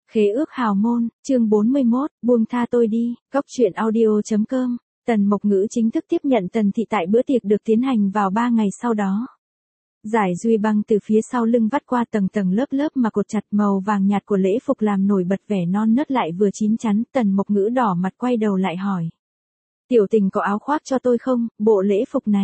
Khế ước hào môn, chương 41, buông tha tôi đi, góc truyện audio.com. Tần Mộc Ngữ chính thức tiếp nhận Tần Thị tại bữa tiệc được tiến hành vào 3 ngày sau đó. Giải duy băng từ phía sau lưng vắt qua tầng tầng lớp lớp mà cột chặt màu vàng nhạt của lễ phục làm nổi bật vẻ non nớt lại vừa chín chắn. Tần Mộc Ngữ đỏ mặt quay đầu lại hỏi. Tiểu Tình có áo khoác cho tôi không, bộ lễ phục này.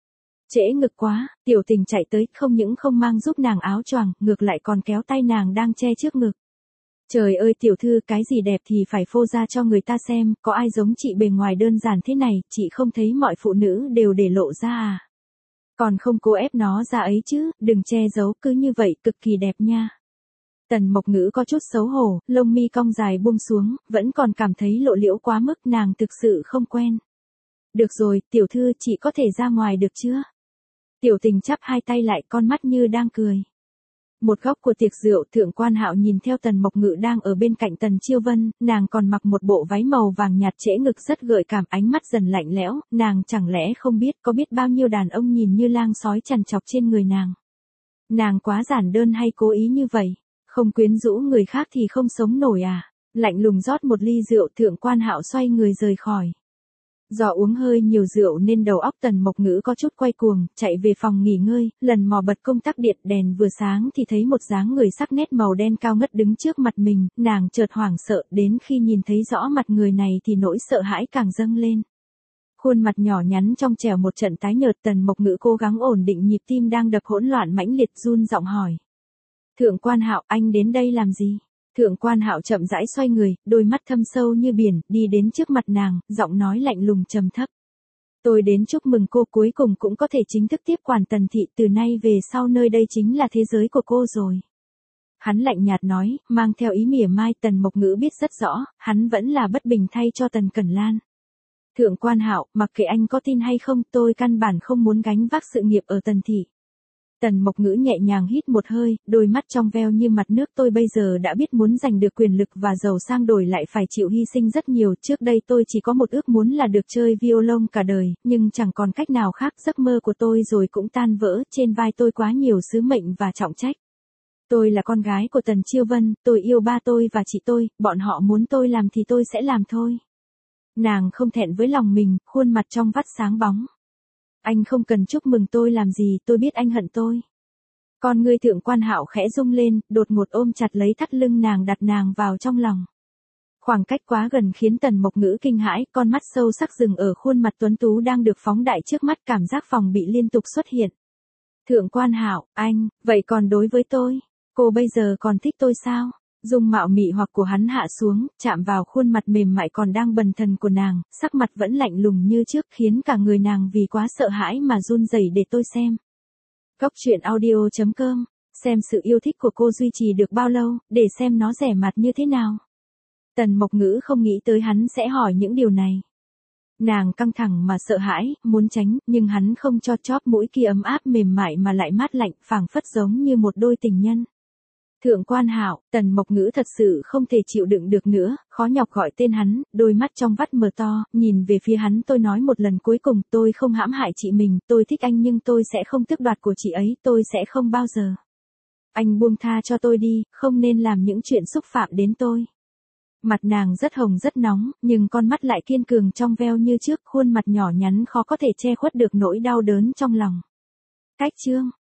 Trễ ngực quá, Tiểu Tình chạy tới không những không mang giúp nàng áo choàng, ngược lại còn kéo tay nàng đang che trước ngực. Trời ơi tiểu thư, cái gì đẹp thì phải phô ra cho người ta xem, có ai giống chị bề ngoài đơn giản thế này, chị không thấy mọi phụ nữ đều để lộ ra à? Còn không cố ép nó ra ấy chứ, đừng che giấu, cứ như vậy cực kỳ đẹp nha. Tần Mộc Ngữ có chút xấu hổ, lông mi cong dài buông xuống, vẫn còn cảm thấy lộ liễu quá mức, nàng thực sự không quen. Được rồi, tiểu thư, chị có thể ra ngoài được chưa? Tiểu Tình chắp hai tay lại, con mắt như đang cười. Một góc của tiệc rượu, Thượng Quan Hạo nhìn theo Tần Mộc Ngữ đang ở bên cạnh Tần Chiêu Vân, nàng còn mặc một bộ váy màu vàng nhạt trễ ngực rất gợi cảm, ánh mắt dần lạnh lẽo, nàng chẳng lẽ không biết có biết bao nhiêu đàn ông nhìn như lang sói chằn chọc trên người nàng. Nàng quá giản đơn hay cố ý như vậy, không quyến rũ người khác thì không sống nổi à? Lạnh lùng rót một ly rượu, Thượng Quan Hạo xoay người rời khỏi. Do uống hơi nhiều rượu nên đầu óc Tần Mộc Ngữ có chút quay cuồng, chạy về phòng nghỉ ngơi, lần mò bật công tắc điện, đèn vừa sáng thì thấy một dáng người sắc nét màu đen cao ngất đứng trước mặt mình, nàng chợt hoảng sợ, đến khi nhìn thấy rõ mặt người này thì nỗi sợ hãi càng dâng lên. Khuôn mặt nhỏ nhắn trong trẻo một trận tái nhợt, Tần Mộc Ngữ cố gắng ổn định nhịp tim đang đập hỗn loạn mãnh liệt, run giọng hỏi. Thượng Quan Hạo, anh đến đây làm gì? Thượng Quan Hạo chậm rãi xoay người, đôi mắt thâm sâu như biển, đi đến trước mặt nàng, giọng nói lạnh lùng trầm thấp. Tôi đến chúc mừng cô, cuối cùng cũng có thể chính thức tiếp quản Tần Thị, từ nay về sau nơi đây chính là thế giới của cô rồi. Hắn lạnh nhạt nói, mang theo ý mỉa mai. Tần Mộc Ngữ biết rất rõ, hắn vẫn là bất bình thay cho Tần Cẩn Lan. Thượng Quan Hạo, mặc kệ anh có tin hay không, tôi căn bản không muốn gánh vác sự nghiệp ở Tần Thị. Tần Mộc Ngữ nhẹ nhàng hít một hơi, đôi mắt trong veo như mặt nước. Tôi bây giờ đã biết muốn giành được quyền lực và giàu sang đổi lại phải chịu hy sinh rất nhiều. Trước đây tôi chỉ có một ước muốn là được chơi violon cả đời, nhưng chẳng còn cách nào khác. Giấc mơ của tôi rồi cũng tan vỡ, trên vai tôi quá nhiều sứ mệnh và trọng trách. Tôi là con gái của Tần Chiêu Vân, tôi yêu ba tôi và chị tôi, bọn họ muốn tôi làm thì tôi sẽ làm thôi. Nàng không thẹn với lòng mình, khuôn mặt trong vắt sáng bóng. Anh không cần chúc mừng tôi làm gì, tôi biết anh hận tôi. Con ngươi Thượng Quan Hạo khẽ rung lên, đột ngột ôm chặt lấy thắt lưng nàng, đặt nàng vào trong lòng. Khoảng cách quá gần khiến Tần Mộc Ngữ kinh hãi, con mắt sâu sắc dừng ở khuôn mặt tuấn tú đang được phóng đại trước mắt, cảm giác phòng bị liên tục xuất hiện. Thượng Quan Hạo, anh, vậy còn đối với tôi, cô bây giờ còn thích tôi sao? Dung mạo mị hoặc của hắn hạ xuống, chạm vào khuôn mặt mềm mại còn đang bần thần của nàng, sắc mặt vẫn lạnh lùng như trước, khiến cả người nàng vì quá sợ hãi mà run rẩy. Để tôi xem. Góc truyện audio.com, xem sự yêu thích của cô duy trì được bao lâu, để xem nó rẻ mạt như thế nào. Tần Mộc Ngữ không nghĩ tới hắn sẽ hỏi những điều này. Nàng căng thẳng mà sợ hãi, muốn tránh, nhưng hắn không cho chóp mũi kia ấm áp mềm mại mà lại mát lạnh, phảng phất giống như một đôi tình nhân. Thượng Quan Hạo, Tần Mộc Ngữ thật sự không thể chịu đựng được nữa, khó nhọc gọi tên hắn, đôi mắt trong vắt mở to, nhìn về phía hắn. Tôi nói một lần cuối cùng, tôi không hãm hại chị mình, tôi thích anh nhưng tôi sẽ không tước đoạt của chị ấy, tôi sẽ không bao giờ. Anh buông tha cho tôi đi, không nên làm những chuyện xúc phạm đến tôi. Mặt nàng rất hồng rất nóng, nhưng con mắt lại kiên cường trong veo như trước, khuôn mặt nhỏ nhắn khó có thể che khuất được nỗi đau đớn trong lòng. Cách chương